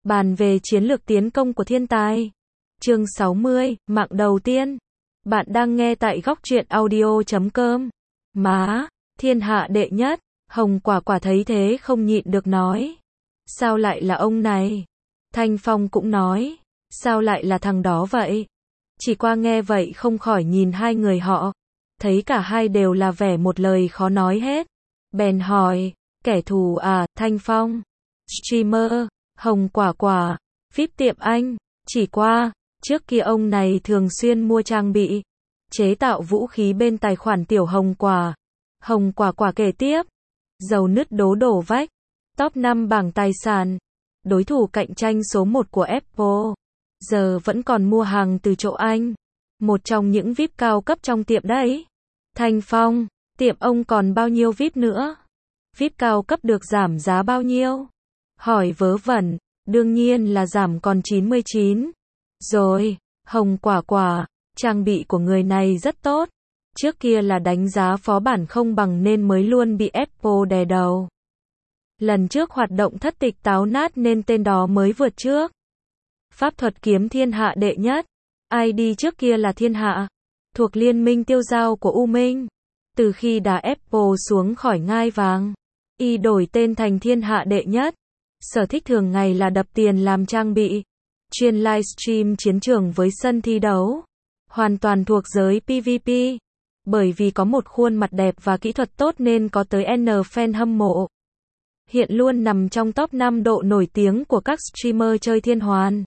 Bàn về chiến lược tiến công của thiên tài. Chương 60, mạng đầu tiên. Bạn đang nghe tại góc truyện audio.com. Má, thiên hạ đệ nhất. Hồng Quả Quả thấy thế không nhịn được nói. Sao lại là ông này? Thanh Phong cũng nói. Sao lại là thằng đó vậy? Chỉ qua nghe vậy không khỏi nhìn hai người họ. Thấy cả hai đều là vẻ một lời khó nói hết. Bèn hỏi, kẻ thù à? Thanh Phong. Streamer. Hồng Quả Quả. VIP tiệm anh. Chỉ qua, trước kia ông này thường xuyên mua trang bị, chế tạo vũ khí bên tài khoản tiểu Hồng Quả. Hồng Quả Quả kể tiếp. Dầu nứt đố đổ vách. Top 5 bảng tài sản. Đối thủ cạnh tranh số 1 của Apple. Giờ vẫn còn mua hàng từ chỗ anh. Một trong những VIP cao cấp trong tiệm đấy. Thanh Phong, tiệm ông còn bao nhiêu VIP nữa? VIP cao cấp được giảm giá bao nhiêu? Hỏi vớ vẩn, đương nhiên là giảm còn 99. Rồi, Hồng Quả Quả, trang bị của người này rất tốt. Trước kia là đánh giá phó bản không bằng nên mới luôn bị Apple đè đầu. Lần trước hoạt động thất tịch táo nát nên tên đó mới vượt trước. Pháp thuật kiếm thiên hạ đệ nhất. ID trước kia là thiên hạ, thuộc liên minh tiêu giao của U Minh. Từ khi đá Apple xuống khỏi ngai vàng, y đổi tên thành thiên hạ đệ nhất. Sở thích thường ngày là đập tiền làm trang bị, chuyên livestream chiến trường với sân thi đấu. Hoàn toàn thuộc giới PvP. Bởi vì có một khuôn mặt đẹp và kỹ thuật tốt nên có tới N fan hâm mộ. Hiện luôn nằm trong top 5 độ nổi tiếng của các streamer chơi thiên hoàn.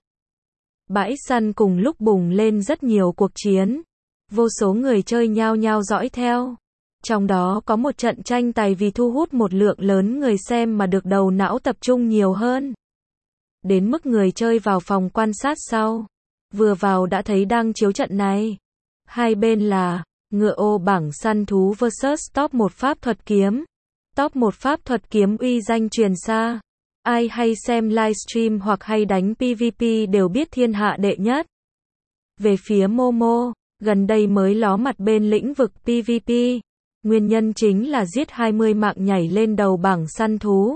Bãi săn cùng lúc bùng lên rất nhiều cuộc chiến. Vô số người chơi nhao nhao dõi theo. Trong đó có một trận tranh tài vì thu hút một lượng lớn người xem mà được đầu não tập trung nhiều hơn. Đến mức người chơi vào phòng quan sát sau. Vừa vào đã thấy đang chiếu trận này. Hai bên là ngựa ô bảng săn thú vs top 1 pháp thuật kiếm. Top 1 pháp thuật kiếm uy danh truyền xa. Ai hay xem livestream hoặc hay đánh PvP đều biết thiên hạ đệ nhất. Về phía Momo, gần đây mới ló mặt bên lĩnh vực PvP. Nguyên nhân chính là giết 20 mạng nhảy lên đầu bảng săn thú.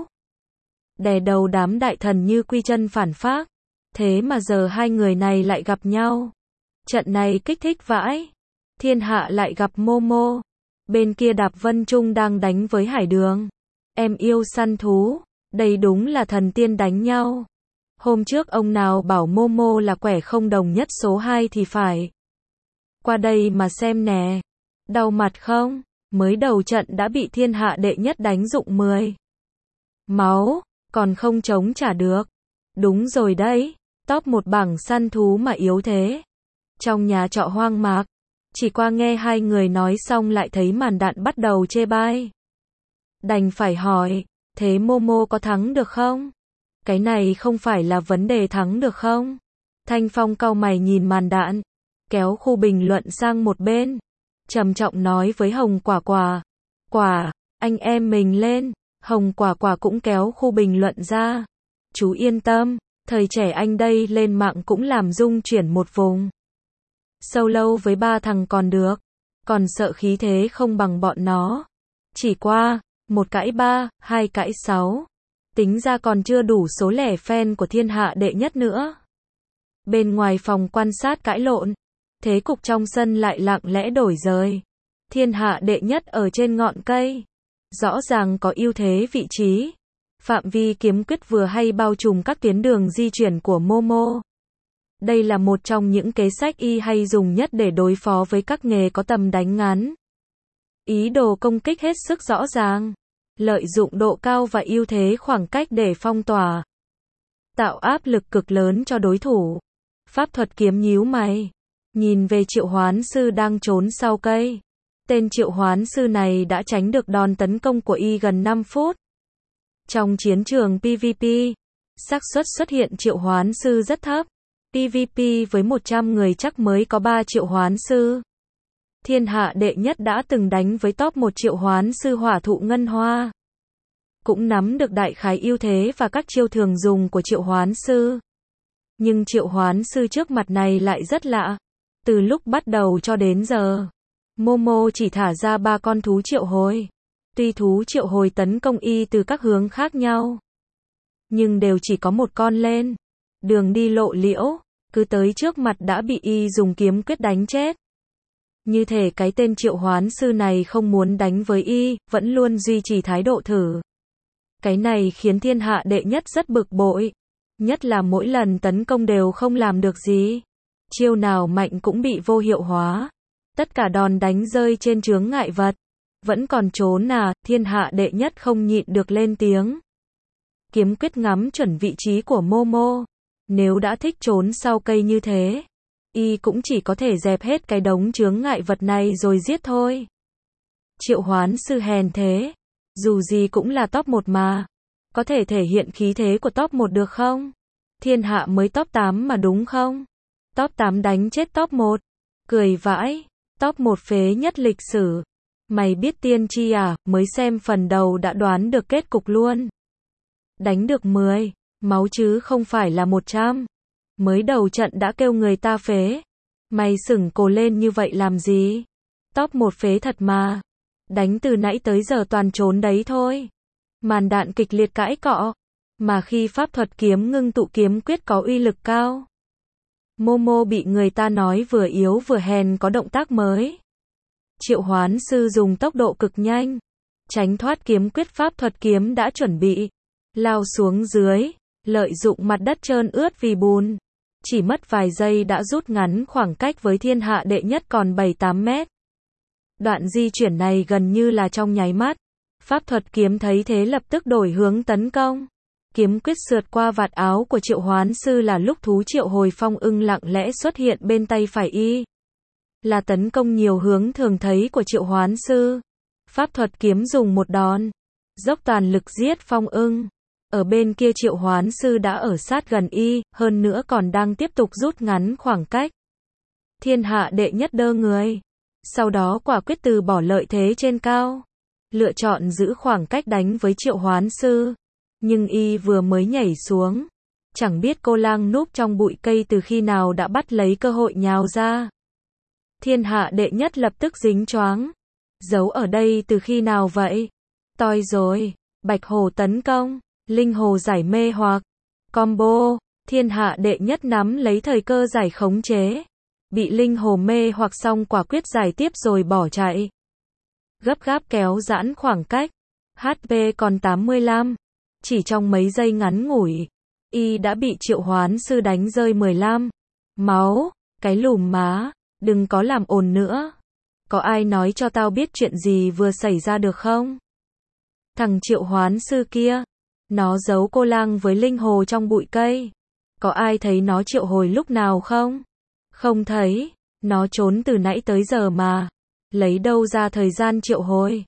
Đè đầu đám đại thần như quy chân phản phác. Thế mà giờ hai người này lại gặp nhau. Trận này kích thích vãi. Thiên hạ lại gặp Momo. Bên kia Đạp Vân Trung đang đánh với Hải Đường. Em yêu săn thú. Đây đúng là thần tiên đánh nhau. Hôm trước ông nào bảo Momo là quẻ không đồng nhất số 2 thì phải. Qua đây mà xem nè. Đau mặt không? Mới đầu trận đã bị thiên hạ đệ nhất đánh rụng 10 máu, còn không chống trả được. Đúng rồi đấy, top 1 bảng săn thú mà yếu thế. Trong nhà trọ hoang mạc, chỉ qua nghe hai người nói xong lại thấy màn đạn bắt đầu chê bai. Đành phải hỏi, thế Momo có thắng được không? Cái này không phải là vấn đề thắng được không? Thanh Phong cau mày nhìn màn đạn, kéo khu bình luận sang một bên. Trầm trọng nói với Hồng Quả Quả. Quả, anh em mình lên. Hồng Quả Quả cũng kéo khu bình luận ra. Chú yên tâm, thời trẻ anh đây lên mạng cũng làm rung chuyển một vùng. Solo với 3 thằng còn được. Còn sợ khí thế không bằng bọn nó. Chỉ qua, 1 cãi 3, 2 cãi 6. Tính ra còn chưa đủ số lẻ fan của thiên hạ đệ nhất nữa. Bên ngoài phòng quan sát cãi lộn. Thế cục trong sân lại lặng lẽ đổi rời. Thiên hạ đệ nhất ở trên ngọn cây. Rõ ràng có ưu thế vị trí. Phạm vi kiếm quyết vừa hay bao trùm các tuyến đường di chuyển của Momo. Đây là một trong những kế sách y hay dùng nhất để đối phó với các nghề có tầm đánh ngắn. Ý đồ công kích hết sức rõ ràng. Lợi dụng độ cao và ưu thế khoảng cách để phong tỏa. Tạo áp lực cực lớn cho đối thủ. Pháp thuật kiếm nhíu mày. Nhìn về Triệu Hoán Sư đang trốn sau cây. Tên Triệu Hoán Sư này đã tránh được đòn tấn công của y gần 5 phút. Trong chiến trường PvP, xác suất xuất hiện Triệu Hoán Sư rất thấp. PvP với 100 người chắc mới có 3 Triệu Hoán Sư. Thiên hạ đệ nhất đã từng đánh với top 1 Triệu Hoán Sư Hỏa Thụ Ngân Hoa. Cũng nắm được đại khái ưu thế và các chiêu thường dùng của Triệu Hoán Sư. Nhưng Triệu Hoán Sư trước mặt này lại rất lạ. Từ lúc bắt đầu cho đến giờ, Momo chỉ thả ra 3 con thú triệu hồi. Tuy thú triệu hồi tấn công y từ các hướng khác nhau, nhưng đều chỉ có một con lên. đường đi lộ liễu, cứ tới trước mặt đã bị y dùng kiếm quyết đánh chết. Như thể cái tên Triệu Hoán Sư này không muốn đánh với y, vẫn luôn duy trì thái độ thử. Cái này khiến thiên hạ đệ nhất rất bực bội. Nhất là mỗi lần tấn công đều không làm được gì. Chiêu nào mạnh cũng bị vô hiệu hóa. Tất cả đòn đánh rơi trên chướng ngại vật. Vẫn còn trốn à, thiên hạ đệ nhất không nhịn được lên tiếng. Kiếm quyết ngắm chuẩn vị trí của Momo. Nếu đã thích trốn sau cây như thế, y cũng chỉ có thể dẹp hết cái đống chướng ngại vật này rồi giết thôi. Triệu Hoán Sư hèn thế. Dù gì cũng là top 1 mà. Có thể thể hiện khí thế của top 1 được không? Thiên hạ mới top 8 mà đúng không? Top 8 đánh chết top 1. Cười vãi. Top 1 phế nhất lịch sử. Mày biết tiên tri à, mới xem phần đầu đã đoán được kết cục luôn. Đánh được 10. Máu chứ không phải là 100. Mới đầu trận đã kêu người ta phế. Mày sửng cổ lên như vậy làm gì? Top 1 phế thật mà. Đánh từ nãy tới giờ toàn trốn đấy thôi. Màn đạn kịch liệt cãi cọ. Mà khi pháp thuật kiếm ngưng tụ kiếm quyết có uy lực cao. Momo bị người ta nói vừa yếu vừa hèn có động tác mới. Triệu Hoán Sư dùng tốc độ cực nhanh. Tránh thoát kiếm quyết pháp thuật kiếm đã chuẩn bị. Lao xuống dưới. Lợi dụng mặt đất trơn ướt vì bùn. Chỉ mất vài giây đã rút ngắn khoảng cách với thiên hạ đệ nhất còn 7-8 mét. Đoạn di chuyển này gần như là trong nháy mắt. Pháp thuật kiếm thấy thế lập tức đổi hướng tấn công. Kiếm quyết sượt qua vạt áo của Triệu Hoán Sư là lúc thú Triệu Hồi Phong Ưng lặng lẽ xuất hiện bên tay phải y. Là tấn công nhiều hướng thường thấy của Triệu Hoán Sư. Pháp thuật kiếm dùng một đòn. Dốc toàn lực giết Phong Ưng. Ở bên kia Triệu Hoán Sư đã ở sát gần y, hơn nữa còn đang tiếp tục rút ngắn khoảng cách. Thiên hạ đệ nhất đơ người. Sau đó quả quyết từ bỏ lợi thế trên cao. Lựa chọn giữ khoảng cách đánh với Triệu Hoán Sư. Nhưng y vừa mới nhảy xuống. Chẳng biết cô lang núp trong bụi cây từ khi nào đã bắt lấy cơ hội nhào ra. Thiên hạ đệ nhất lập tức dính choáng. Giấu ở đây từ khi nào vậy? Toi rồi. Bạch Hồ tấn công. Linh Hồ giải mê hoặc. Combo. Thiên hạ đệ nhất nắm lấy thời cơ giải khống chế. Bị Linh Hồ mê hoặc xong quả quyết giải tiếp rồi bỏ chạy. Gấp gáp kéo giãn khoảng cách. HP còn 85. Chỉ trong mấy giây ngắn ngủi, y đã bị Triệu Hoán Sư đánh rơi 15. Máu. Cái lùm má. Đừng có làm ồn nữa. Có ai nói cho tao biết chuyện gì vừa xảy ra được không? Thằng Triệu Hoán Sư kia. Nó giấu cô lang với Linh Hồ trong bụi cây. Có ai thấy nó triệu hồi lúc nào không? Không thấy. Nó trốn từ nãy tới giờ mà. Lấy đâu ra thời gian triệu hồi?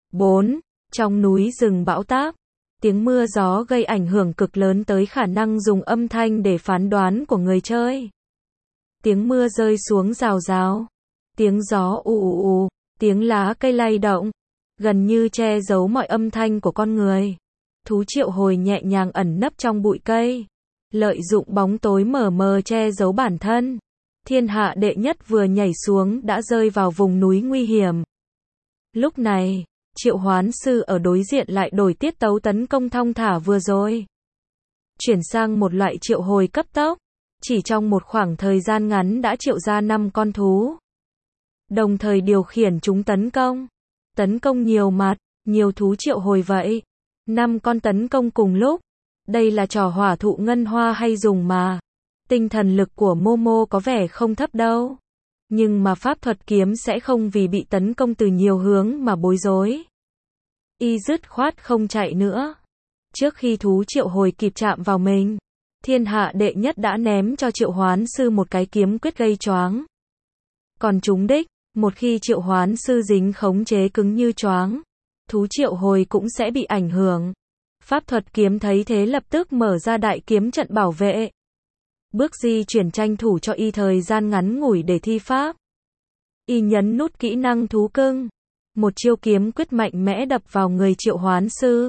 4. Trong núi rừng bão táp. Tiếng mưa gió gây ảnh hưởng cực lớn tới khả năng dùng âm thanh để phán đoán của người chơi. Tiếng mưa rơi xuống rào rào. Tiếng gió ù ù ù. Tiếng lá cây lay động. Gần như che giấu mọi âm thanh của con người. Thú triệu hồi nhẹ nhàng ẩn nấp trong bụi cây. Lợi dụng bóng tối mờ mờ che giấu bản thân. Thiên hạ đệ nhất vừa nhảy xuống đã rơi vào vùng núi nguy hiểm. Lúc này, Triệu Hoán Sư ở đối diện lại đổi tiết tấu tấn công thong thả vừa rồi. Chuyển sang một loại triệu hồi cấp tốc. Chỉ trong một khoảng thời gian ngắn đã triệu ra 5 con thú. Đồng thời điều khiển chúng tấn công. Tấn công nhiều mặt, nhiều thú triệu hồi vậy. 5 con tấn công cùng lúc. Đây là trò hỏa thụ ngân hoa hay dùng mà. Tinh thần lực của Momo có vẻ không thấp đâu. Nhưng mà pháp thuật kiếm sẽ không vì bị tấn công từ nhiều hướng mà bối rối. Y dứt khoát không chạy nữa. Trước khi thú triệu hồi kịp chạm vào mình, thiên hạ đệ nhất đã ném cho Triệu Hoán Sư một cái kiếm quyết gây choáng. Còn trúng đích, một khi Triệu Hoán Sư dính khống chế cứng như choáng, thú triệu hồi cũng sẽ bị ảnh hưởng. Pháp thuật kiếm thấy thế lập tức mở ra đại kiếm trận bảo vệ. Bước di chuyển tranh thủ cho y thời gian ngắn ngủi để thi pháp. Y nhấn nút kỹ năng thú cưng. Một chiêu kiếm quyết mạnh mẽ đập vào người Triệu Hoán Sư.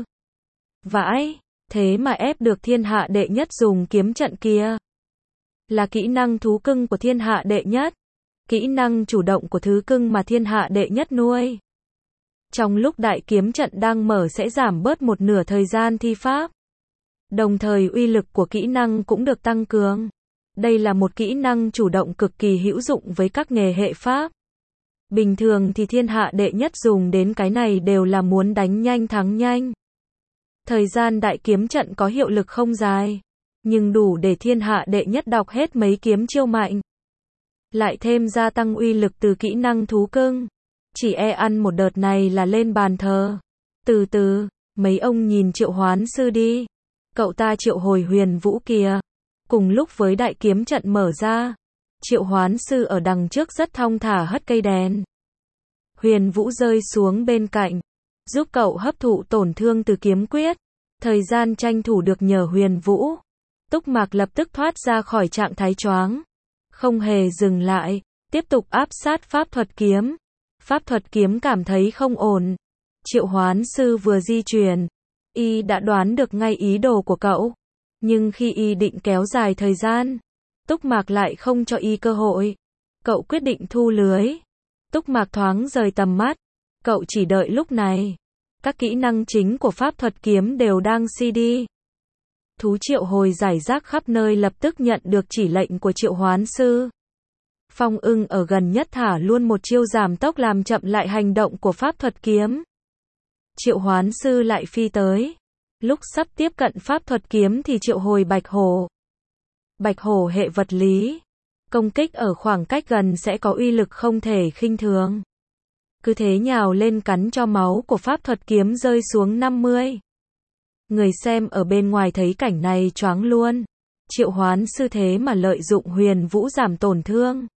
Vãi, thế mà ép được thiên hạ đệ nhất dùng kiếm trận kia. Là kỹ năng thú cưng của thiên hạ đệ nhất. Kỹ năng chủ động của thứ cưng mà thiên hạ đệ nhất nuôi. Trong lúc đại kiếm trận đang mở sẽ giảm bớt một nửa thời gian thi pháp. Đồng thời uy lực của kỹ năng cũng được tăng cường. Đây là một kỹ năng chủ động cực kỳ hữu dụng với các nghề hệ pháp. Bình thường thì thiên hạ đệ nhất dùng đến cái này đều là muốn đánh nhanh thắng nhanh. Thời gian đại kiếm trận có hiệu lực không dài, nhưng đủ để thiên hạ đệ nhất đọc hết mấy kiếm chiêu mạnh. Lại thêm gia tăng uy lực từ kỹ năng thú cưng. Chỉ ăn một đợt này là lên bàn thờ. Từ từ, mấy ông nhìn Triệu Hoán Sư đi. Cậu ta triệu hồi Huyền Vũ kìa. Cùng lúc với đại kiếm trận mở ra, Triệu Hoán Sư ở đằng trước rất thong thả hất cây đèn. Huyền Vũ rơi xuống bên cạnh, giúp cậu hấp thụ tổn thương từ kiếm quyết. Thời gian tranh thủ được nhờ Huyền Vũ. Túc Mạc lập tức thoát ra khỏi trạng thái choáng. Không hề dừng lại, tiếp tục áp sát pháp thuật kiếm. Pháp thuật kiếm cảm thấy không ổn. Triệu Hoán Sư vừa di chuyển, y đã đoán được ngay ý đồ của cậu. Nhưng khi y định kéo dài thời gian, Túc Mạc lại không cho y cơ hội. Cậu quyết định thu lưới. Túc Mạc thoáng rời tầm mắt. Cậu chỉ đợi lúc này. Các kỹ năng chính của pháp thuật kiếm đều đang CD. Thú triệu hồi rải rác khắp nơi lập tức nhận được chỉ lệnh của Triệu Hoán Sư. Phong Ưng ở gần nhất thả luôn một chiêu giảm tốc làm chậm lại hành động của pháp thuật kiếm. Triệu Hoán Sư lại phi tới. Lúc sắp tiếp cận pháp thuật kiếm thì triệu hồi Bạch Hổ. Bạch Hổ hệ vật lý. Công kích ở khoảng cách gần sẽ có uy lực không thể khinh thường. Cứ thế nhào lên cắn cho máu của pháp thuật kiếm rơi xuống 50. Người xem ở bên ngoài thấy cảnh này choáng luôn. Triệu Hoán Sư thế mà lợi dụng Huyền Vũ giảm tổn thương.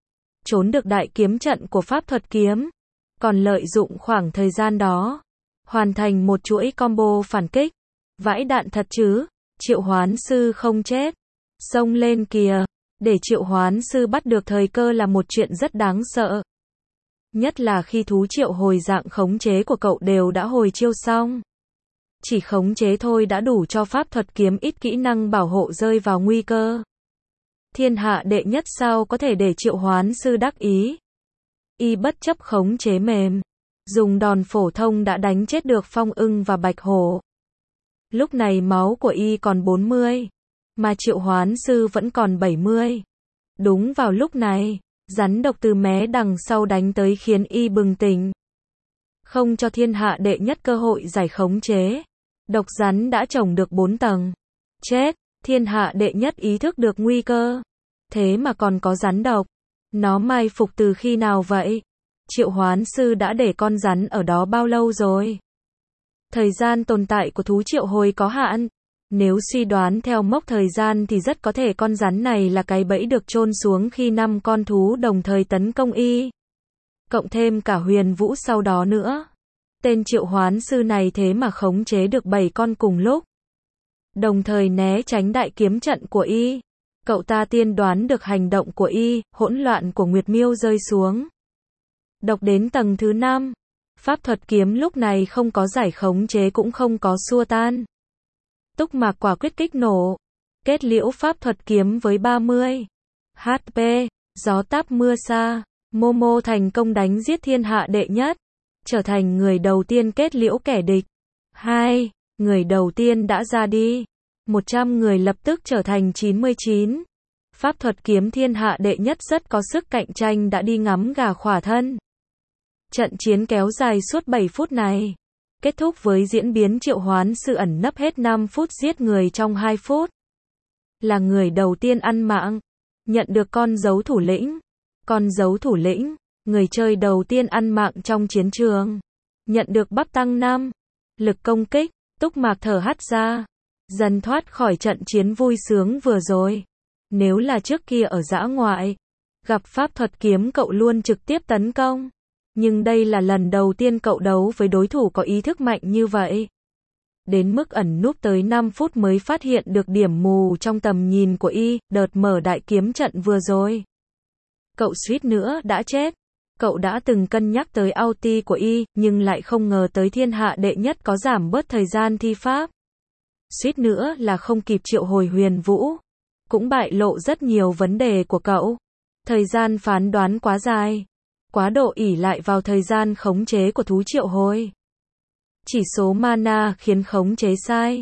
Trốn được đại kiếm trận của pháp thuật kiếm. Còn lợi dụng khoảng thời gian đó. Hoàn thành một chuỗi combo phản kích. Vãi đạn thật chứ. Triệu Hoán Sư không chết. Xông lên kìa. Để Triệu Hoán Sư bắt được thời cơ là một chuyện rất đáng sợ. Nhất là khi thú triệu hồi dạng khống chế của cậu đều đã hồi chiêu xong. Chỉ khống chế thôi đã đủ cho pháp thuật kiếm ít kỹ năng bảo hộ rơi vào nguy cơ. Thiên hạ đệ nhất sao có thể để Triệu Hoán Sư đắc ý. Y bất chấp khống chế mềm. Dùng đòn phổ thông đã đánh chết được Phong Ưng và Bạch Hổ. Lúc này máu của y còn 40. Mà Triệu Hoán Sư vẫn còn 70. Đúng vào lúc này, rắn độc từ mé đằng sau đánh tới khiến y bừng tỉnh. Không cho thiên hạ đệ nhất cơ hội giải khống chế. Độc rắn đã trồng được 4 tầng. Chết, thiên hạ đệ nhất ý thức được nguy cơ. Thế mà còn có rắn độc. Nó mai phục từ khi nào vậy? Triệu Hoán Sư đã để con rắn ở đó bao lâu rồi? Thời gian tồn tại của thú triệu hồi có hạn. Nếu suy đoán theo mốc thời gian thì rất có thể con rắn này là cái bẫy được chôn xuống khi 5 con thú đồng thời tấn công y. Cộng thêm cả Huyền Vũ sau đó nữa. Tên Triệu Hoán Sư này thế mà khống chế được 7 con cùng lúc. Đồng thời né tránh đại kiếm trận của y. Cậu ta tiên đoán được hành động của y, hỗn loạn của Nguyệt Miêu rơi xuống. Độc đến tầng thứ 5. Pháp thuật kiếm lúc này không có giải khống chế cũng không có xua tan. Túc Mạc quả quyết kích nổ. Kết liễu pháp thuật kiếm với 30 HP. Gió táp mưa xa. Momo thành công đánh giết thiên hạ đệ nhất. Trở thành người đầu tiên kết liễu kẻ địch. 2. Người đầu tiên đã ra đi. 100 người lập tức trở thành 99. Pháp thuật kiếm thiên hạ đệ nhất rất có sức cạnh tranh đã đi ngắm gà khỏa thân. Trận chiến kéo dài suốt 7 phút này. Kết thúc với diễn biến Triệu Hoán Sư ẩn nấp hết 5 phút giết người trong 2 phút. Là người đầu tiên ăn mạng. Nhận được con dấu thủ lĩnh. Con dấu thủ lĩnh, người chơi đầu tiên ăn mạng trong chiến trường. Nhận được bắp tăng 5. Lực công kích, Túc Mạc thở hắt ra. Dần thoát khỏi trận chiến vui sướng vừa rồi. Nếu là trước kia ở dã ngoại, gặp pháp thuật kiếm cậu luôn trực tiếp tấn công. Nhưng đây là lần đầu tiên cậu đấu với đối thủ có ý thức mạnh như vậy. Đến mức ẩn núp tới 5 phút mới phát hiện được điểm mù trong tầm nhìn của y, đợt mở đại kiếm trận vừa rồi. Cậu suýt nữa đã chết. Cậu đã từng cân nhắc tới ulti của y, nhưng lại không ngờ tới thiên hạ đệ nhất có giảm bớt thời gian thi pháp. Suýt nữa là không kịp triệu hồi Huyền Vũ. Cũng bại lộ rất nhiều vấn đề của cậu. Thời gian phán đoán quá dài. Quá độ ỷ lại vào thời gian khống chế của thú triệu hồi. Chỉ số mana khiến khống chế sai.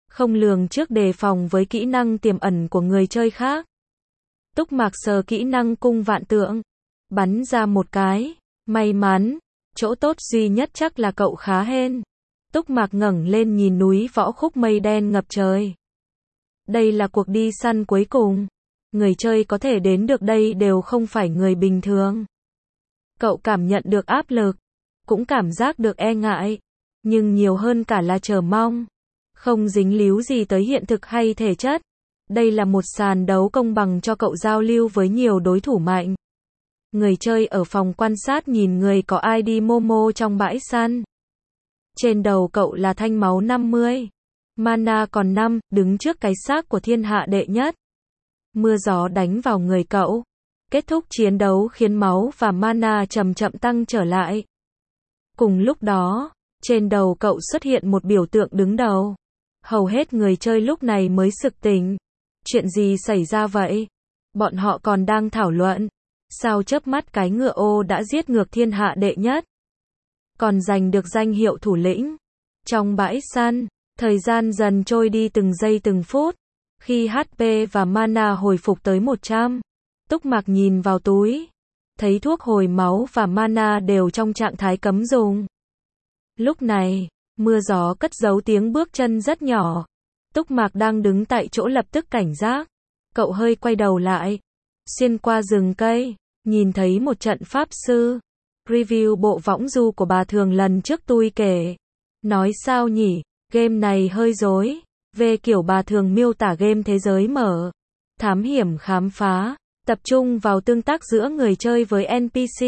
không lường trước đề phòng với kỹ năng tiềm ẩn của người chơi khác. Túc Mạc sờ kỹ năng cung vạn tượng, bắn ra một cái, may mắn, chỗ tốt duy nhất chắc là cậu khá hên. Túc Mạc ngẩng lên nhìn núi võ khúc mây đen ngập trời. Đây là cuộc đi săn cuối cùng. Người chơi có thể đến được đây đều không phải người bình thường. Cậu cảm nhận được áp lực, cũng cảm giác được e ngại, nhưng nhiều hơn cả là chờ mong. Không dính líu gì tới hiện thực hay thể chất. Đây là một sàn đấu công bằng cho cậu giao lưu với nhiều đối thủ mạnh. Người chơi ở phòng quan sát nhìn người có ID Momo trong bãi săn. Trên đầu cậu là thanh máu 50. Mana còn 5, đứng trước cái xác của thiên hạ đệ nhất. Mưa gió đánh vào người cậu. Kết thúc chiến đấu khiến máu và mana chậm chậm tăng trở lại. Cùng lúc đó, trên đầu cậu xuất hiện một biểu tượng đứng đầu. Hầu hết người chơi lúc này mới sực tỉnh. Chuyện gì xảy ra vậy? Bọn họ còn đang thảo luận. Sao chớp mắt cái ngựa ô đã giết ngược thiên hạ đệ nhất? Còn giành được danh hiệu thủ lĩnh. Trong bãi săn, thời gian dần trôi đi từng giây từng phút. Khi HP và mana hồi phục tới 100, Túc Mạc nhìn vào túi. Thấy thuốc hồi máu và mana đều trong trạng thái cấm dùng. Lúc này, mưa gió cất giấu tiếng bước chân rất nhỏ. Túc Mạc đang đứng tại chỗ lập tức cảnh giác. Cậu hơi quay đầu lại. Xuyên qua rừng cây, nhìn thấy một trận pháp sư. Review bộ võng du của bà Thường lần trước tôi kể. Nói sao nhỉ, game này hơi rối. Về kiểu bà Thường miêu tả game thế giới mở. Thám hiểm khám phá, tập trung vào tương tác giữa người chơi với NPC.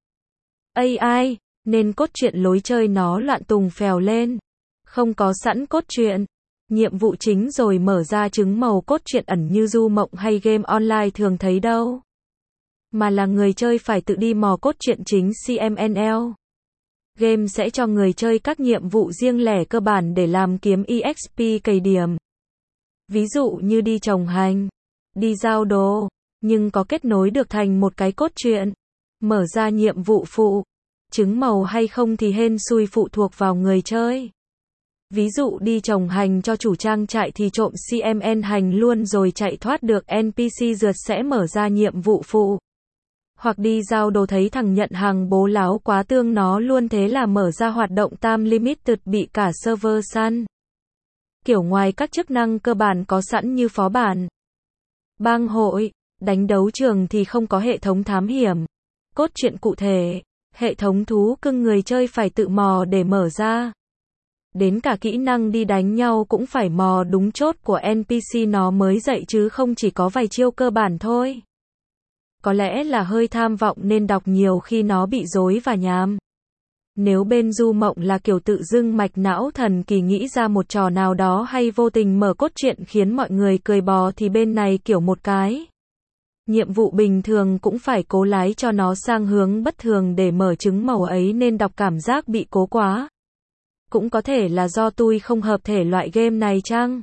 AI, nên cốt truyện lối chơi nó loạn tùng phèo lên. Không có sẵn cốt truyện. Nhiệm vụ chính rồi mở ra trứng màu cốt truyện ẩn như du mộng hay game online thường thấy đâu. Mà là người chơi phải tự đi mò cốt truyện chính CMNL. Game sẽ cho người chơi các nhiệm vụ riêng lẻ cơ bản để làm kiếm EXP cày điểm. Ví dụ như đi trồng hành, đi giao đồ, nhưng có kết nối được thành một cái cốt truyện. Mở ra nhiệm vụ phụ, trứng màu hay không thì hên xui phụ thuộc vào người chơi. Ví dụ đi trồng hành cho chủ trang trại thì trộm CMN hành luôn rồi chạy thoát được NPC rượt sẽ mở ra nhiệm vụ phụ. Hoặc đi giao đồ thấy thằng nhận hàng bố láo quá tương nó luôn thế là mở ra hoạt động time limited bị cả server săn. Kiểu ngoài các chức năng cơ bản có sẵn như phó bản, bang hội, đánh đấu trường thì không có hệ thống thám hiểm, cốt truyện cụ thể, hệ thống thú cưng người chơi phải tự mò để mở ra. Đến cả kỹ năng đi đánh nhau cũng phải mò đúng chốt của NPC nó mới dạy chứ không chỉ có vài chiêu cơ bản thôi. Có lẽ là hơi tham vọng nên đọc nhiều khi nó bị rối và nhàm. Nếu bên du mộng là kiểu tự dưng mạch não thần kỳ nghĩ ra một trò nào đó hay vô tình mở cốt truyện khiến mọi người cười bò thì bên này kiểu một cái. Nhiệm vụ bình thường cũng phải cố lái cho nó sang hướng bất thường để mở trứng màu ấy nên đọc cảm giác bị cố quá. Cũng có thể là do tôi không hợp thể loại game này chăng?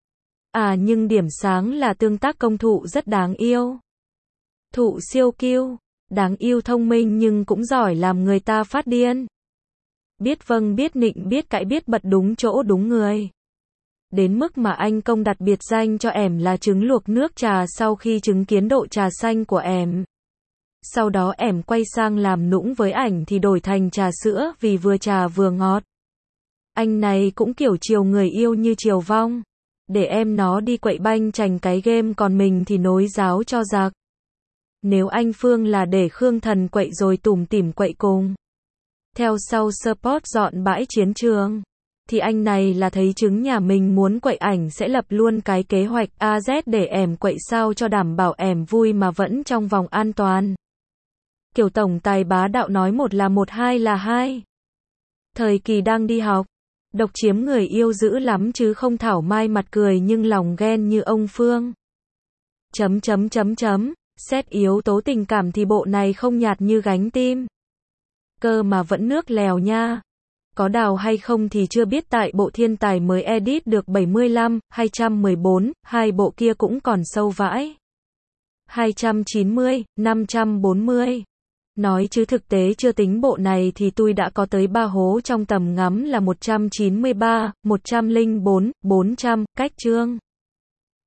À nhưng điểm sáng là tương tác công thụ rất đáng yêu. Thụ siêu cute, đáng yêu thông minh nhưng cũng giỏi làm người ta phát điên. Biết vâng biết nịnh biết cãi biết bật đúng chỗ đúng người. Đến mức mà anh công đặt biệt danh cho ẻm là trứng luộc nước trà sau khi chứng kiến độ trà xanh của ẻm. Sau đó ẻm quay sang làm nũng với ảnh thì đổi thành trà sữa vì vừa trà vừa ngọt. Anh này cũng kiểu chiều người yêu như chiều vong. Để em nó đi quậy banh chành cái game còn mình thì nối giáo cho giặc. Nếu anh Phương là để Khương Thần quậy rồi tủm tỉm quậy cùng. Theo sau support dọn bãi chiến trường. Thì anh này là thấy chứng nhà mình muốn quậy ảnh sẽ lập luôn cái kế hoạch AZ để ẻm quậy sao cho đảm bảo ẻm vui mà vẫn trong vòng an toàn. Kiểu tổng tài bá đạo nói một là một hai là hai. Thời kỳ đang đi học, độc chiếm người yêu dữ lắm chứ không thảo mai mặt cười nhưng lòng ghen như ông Phương. Xét yếu tố tình cảm thì bộ này không nhạt như gánh tim. Cơ mà vẫn nước lèo nha. Có đào hay không thì chưa biết tại bộ thiên tài mới edit được 75, 214, hai bộ kia cũng còn sâu vãi. 290, 540. Nói chứ thực tế chưa tính bộ này thì tôi đã có tới 3 hố trong tầm ngắm là 193, 104, 400, cách chương.